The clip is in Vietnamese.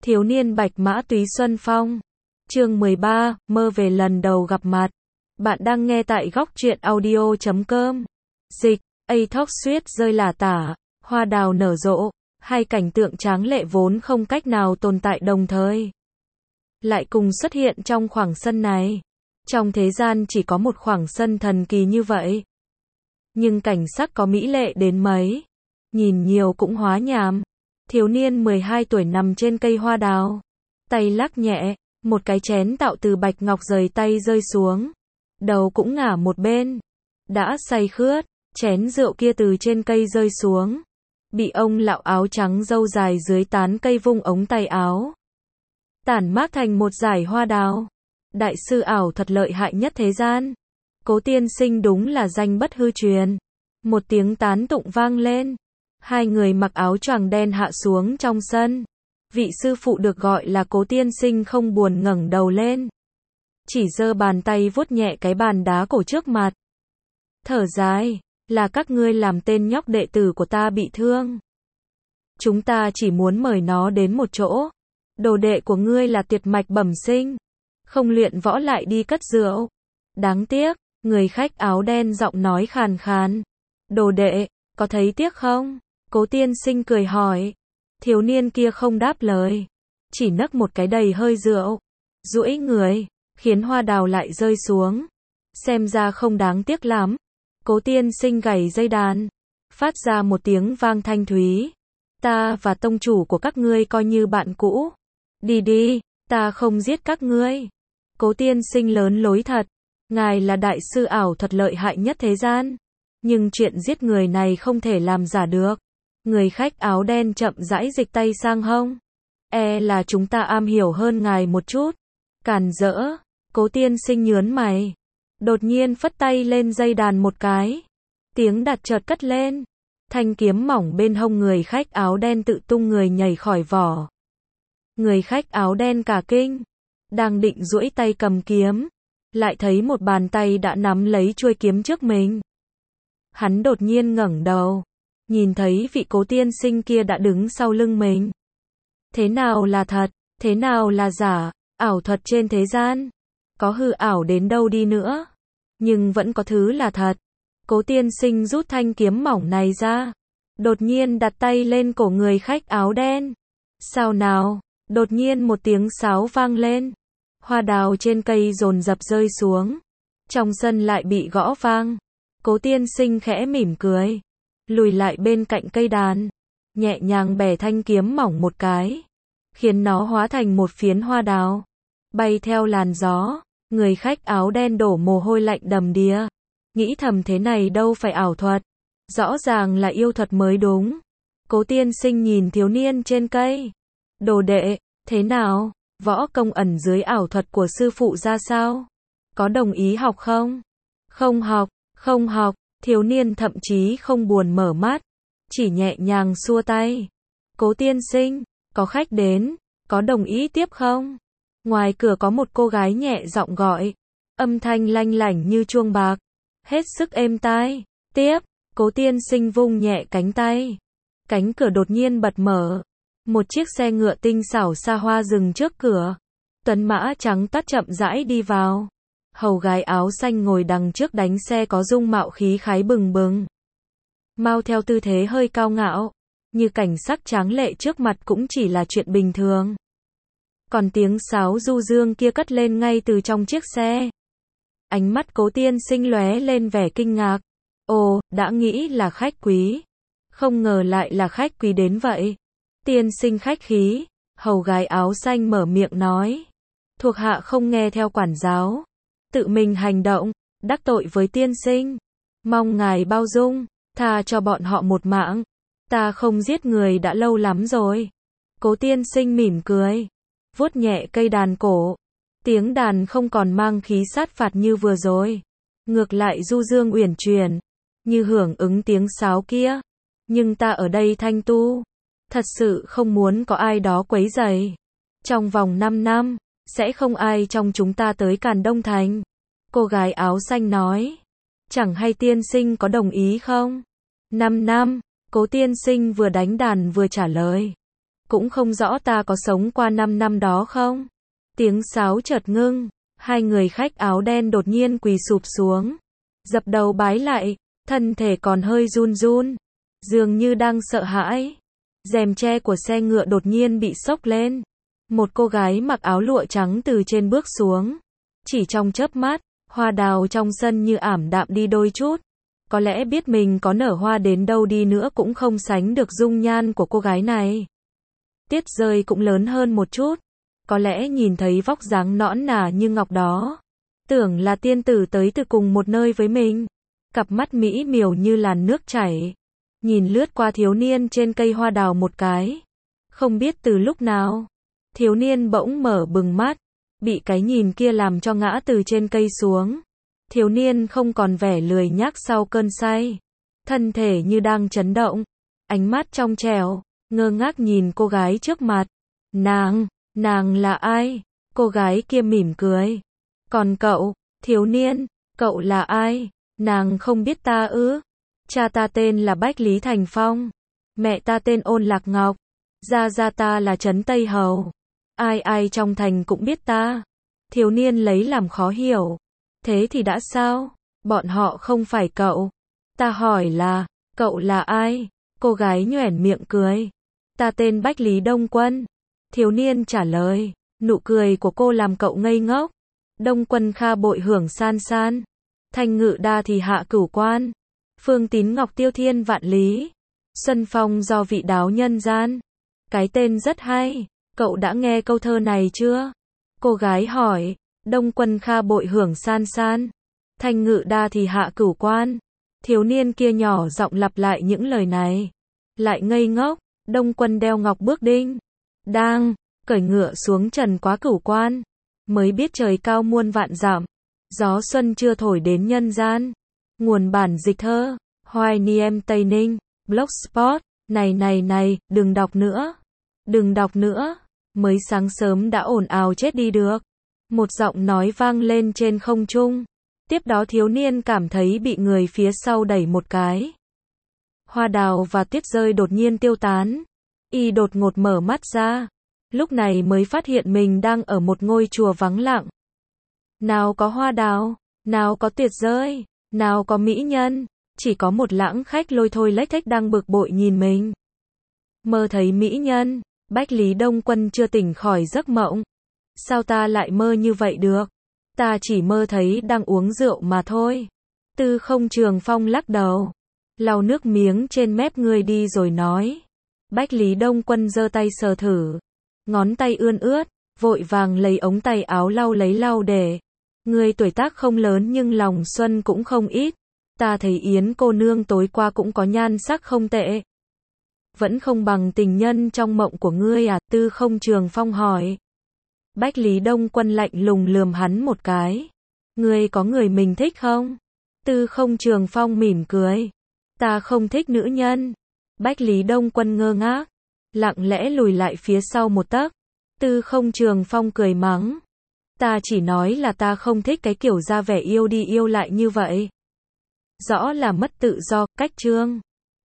Thiếu niên bạch mã túy xuân phong. Chương 13, mơ về lần đầu gặp mặt. Bạn đang nghe tại góc truyện audio.com. Dịch, Atox suýt rơi lả tả, hoa đào nở rộ, hai cảnh tượng tráng lệ vốn không cách nào tồn tại đồng thời lại cùng xuất hiện trong khoảng sân này. Trong thế gian chỉ có một khoảng sân thần kỳ như vậy. Nhưng cảnh sắc có mỹ lệ đến mấy, nhìn nhiều cũng hóa nhàm. Thiếu niên 12 tuổi nằm trên cây hoa đào, tay lắc nhẹ, một cái chén tạo từ bạch ngọc rời tay rơi xuống. Đầu cũng ngả một bên, đã say khướt, chén rượu kia từ trên cây rơi xuống, bị ông lão áo trắng râu dài dưới tán cây vung ống tay áo, tản mát thành một dải hoa đào. Đại sư ảo thuật lợi hại nhất thế gian, Cố tiên sinh đúng là danh bất hư truyền. Một tiếng tán tụng vang lên, hai người mặc áo choàng đen hạ xuống trong sân. Vị sư phụ được gọi là Cố tiên sinh không buồn ngẩng đầu lên, chỉ giơ bàn tay vuốt nhẹ cái bàn đá cổ trước mặt, thở dài, là các ngươi làm tên nhóc đệ tử của ta bị thương. Chúng ta chỉ muốn mời nó đến một chỗ. Đồ đệ của ngươi là tuyệt mạch bẩm sinh, không luyện võ lại đi cất rượu. Đáng tiếc, người khách áo đen giọng nói khàn khàn. Đồ đệ, có thấy tiếc không? Cố tiên sinh cười hỏi. Thiếu niên kia không đáp lời, chỉ nấc một cái đầy hơi rượu, duỗi người, khiến hoa đào lại rơi xuống. Xem ra không đáng tiếc lắm. Cố tiên sinh gảy dây đàn, phát ra một tiếng vang thanh thúy. Ta và tông chủ của các ngươi coi như bạn cũ. Đi đi, ta không giết các ngươi. Cố tiên sinh lớn lối thật. Ngài là đại sư ảo thuật lợi hại nhất thế gian. Nhưng chuyện giết người này không thể làm giả được. Người khách áo đen chậm rãi dịch tay sang hông. Là chúng ta am hiểu hơn ngài một chút. Càn rỡ. Cố tiên sinh nhớn mày, đột nhiên phất tay lên dây đàn một cái. Tiếng đặt chợt cất lên. Thanh kiếm mỏng bên hông người khách áo đen tự tung người nhảy khỏi vỏ. Người khách áo đen cả kinh, đang định duỗi tay cầm kiếm, lại thấy một bàn tay đã nắm lấy chuôi kiếm trước mình. Hắn đột nhiên ngẩng đầu, nhìn thấy vị cố tiên sinh kia đã đứng sau lưng mình. Thế nào là thật, thế nào là giả? Ảo thuật trên thế gian, có hư ảo đến đâu đi nữa, nhưng vẫn có thứ là thật. Cố tiên sinh rút thanh kiếm mỏng này ra, đột nhiên đặt tay lên cổ người khách áo đen. Sao nào? Đột nhiên một tiếng sáo vang lên, hoa đào trên cây dồn dập rơi xuống, trong sân lại bị gõ vang. Cố tiên sinh khẽ mỉm cười, lùi lại bên cạnh cây đàn, nhẹ nhàng bẻ thanh kiếm mỏng một cái, khiến nó hóa thành một phiến hoa đào, bay theo làn gió. Người khách áo đen đổ mồ hôi lạnh đầm đìa, nghĩ thầm thế này đâu phải ảo thuật, rõ ràng là yêu thuật mới đúng. Cố tiên sinh nhìn thiếu niên trên cây. Đồ đệ, thế nào? Võ công ẩn dưới ảo thuật của sư phụ ra sao? Có đồng ý học không? Không học, không học. Thiếu niên thậm chí không buồn mở mắt, chỉ nhẹ nhàng xua tay. Cố tiên sinh, có khách đến, có đồng ý tiếp không? Ngoài cửa có một cô gái nhẹ giọng gọi, âm thanh lanh lảnh như chuông bạc, hết sức êm tai. Tiếp. Cố tiên sinh vung nhẹ cánh tay, cánh cửa đột nhiên bật mở. Một chiếc xe ngựa tinh xảo xa hoa dừng trước cửa. Tuấn mã trắng toát chậm rãi đi vào. Hầu gái áo xanh ngồi đằng trước đánh xe có dung mạo khí khái bừng bừng, mau theo tư thế hơi cao ngạo, như cảnh sắc tráng lệ trước mặt cũng chỉ là chuyện bình thường. Còn tiếng sáo du dương kia cất lên ngay từ trong chiếc xe. Ánh mắt cố tiên sinh lóe lên vẻ kinh ngạc. Ồ, đã nghĩ là khách quý, không ngờ lại là khách quý đến vậy. Tiên sinh khách khí. Hầu gái áo xanh mở miệng nói. Thuộc hạ không nghe theo quản giáo, tự mình hành động, đắc tội với tiên sinh. Mong ngài bao dung, tha cho bọn họ một mạng. Ta không giết người đã lâu lắm rồi. Cố tiên sinh mỉm cười, vuốt nhẹ cây đàn cổ. Tiếng đàn không còn mang khí sát phạt như vừa rồi, ngược lại du dương uyển chuyển, như hưởng ứng tiếng sáo kia. Nhưng ta ở đây thanh tu, thật sự không muốn có ai đó quấy rầy. Trong vòng 5 năm, sẽ không ai trong chúng ta tới Càn Đông Thành. Cô gái áo xanh nói. Chẳng hay tiên sinh có đồng ý không? 5 năm, cố tiên sinh vừa đánh đàn vừa trả lời. cũng không rõ ta có sống qua 5 năm đó không? Tiếng sáo chợt ngưng, hai người khách áo đen đột nhiên quỳ sụp xuống, dập đầu bái lại, thân thể còn hơi run run, dường như đang sợ hãi. Rèm che của xe ngựa đột nhiên bị xốc lên. Một cô gái mặc áo lụa trắng từ trên bước xuống. Chỉ trong chớp mắt, hoa đào trong sân như ảm đạm đi đôi chút. Có lẽ biết mình có nở hoa đến đâu đi nữa cũng không sánh được dung nhan của cô gái này. Tiết Rơi cũng lớn hơn một chút. Có lẽ nhìn thấy vóc dáng nõn nà như ngọc đó, tưởng là tiên tử tới từ cùng một nơi với mình. Cặp mắt mỹ miều như làn nước chảy, nhìn lướt qua thiếu niên trên cây hoa đào một cái. Không biết từ lúc nào, thiếu niên bỗng mở bừng mắt, bị cái nhìn kia làm cho ngã từ trên cây xuống. Thiếu niên không còn vẻ lười nhác sau cơn say, thân thể như đang chấn động, ánh mắt trong trẻo, ngơ ngác nhìn cô gái trước mặt. Nàng là ai? Cô gái kia mỉm cười. Còn cậu, thiếu niên, cậu là ai? Nàng không biết ta ư? Cha ta tên là Bách Lý Thành Phong, mẹ ta tên Ôn Lạc Ngọc, gia ta là Trấn Tây Hầu. Ai trong thành cũng biết ta. Thiếu niên lấy làm khó hiểu. Thế thì đã sao? Bọn họ không phải cậu. Ta hỏi là, cậu là ai? Cô gái nhoẻn miệng cười. Ta tên Bách Lý Đông Quân. Thiếu niên trả lời. Nụ cười của cô làm cậu ngây ngốc. Đông Quân Kha bội hưởng san san. Thanh Ngự Đa thì hạ cửu quan. Phương Tín Ngọc tiêu thiên vạn lý. Xuân Phong do vị đáo nhân gian. Cái tên rất hay. Cậu đã nghe câu thơ này chưa? Cô gái hỏi. Đông Quân Kha bội hưởng san san. Thanh Ngự Đa thì hạ cửu quan. Thiếu niên kia nhỏ giọng lặp lại những lời này. Lại ngây ngốc. Đông Quân đeo ngọc bước đinh. Đang cởi ngựa xuống trần quá cửu quan. Mới biết trời cao muôn vạn dặm. Gió xuân chưa thổi đến nhân gian. Nguồn bản dịch thơ. Hoài Niem Tây Ninh. Blogspot. Này, đừng đọc nữa. Đừng đọc nữa. Mới sáng sớm đã ồn ào chết đi được. Một giọng nói vang lên trên không trung. Tiếp đó thiếu niên cảm thấy bị người phía sau đẩy một cái. Hoa đào và Tuyết Rơi đột nhiên tiêu tán. Y đột ngột mở mắt ra. Lúc này mới phát hiện mình đang ở một ngôi chùa vắng lặng. Nào có hoa đào, nào có Tuyết Rơi, nào có mỹ nhân. Chỉ có một lãng khách lôi thôi lếch thếch đang bực bội nhìn mình. Mơ thấy mỹ nhân. Bách Lý Đông Quân chưa tỉnh khỏi giấc mộng. Sao ta lại mơ như vậy được? Ta chỉ mơ thấy đang uống rượu mà thôi. Tư Không Trường Phong lắc đầu, lau nước miếng trên mép người đi rồi nói. Bách Lý Đông Quân giơ tay sờ thử. Ngón tay ươn ướt, vội vàng lấy ống tay áo lau lấy lau để. Người tuổi tác không lớn nhưng lòng xuân cũng không ít. Ta thấy Yến cô nương tối qua cũng có nhan sắc không tệ. Vẫn không bằng tình nhân trong mộng của ngươi à? Tư Không Trường Phong hỏi. Bách Lý Đông Quân lạnh lùng lườm hắn một cái. Ngươi có người mình thích không? Tư Không Trường Phong mỉm cười. Ta không thích nữ nhân. Bách Lý Đông Quân ngơ ngác, lặng lẽ lùi lại phía sau một tấc. Tư Không Trường Phong cười mắng. Ta chỉ nói là ta không thích cái kiểu ra vẻ yêu đi yêu lại như vậy. Rõ là mất tự do, cách chương.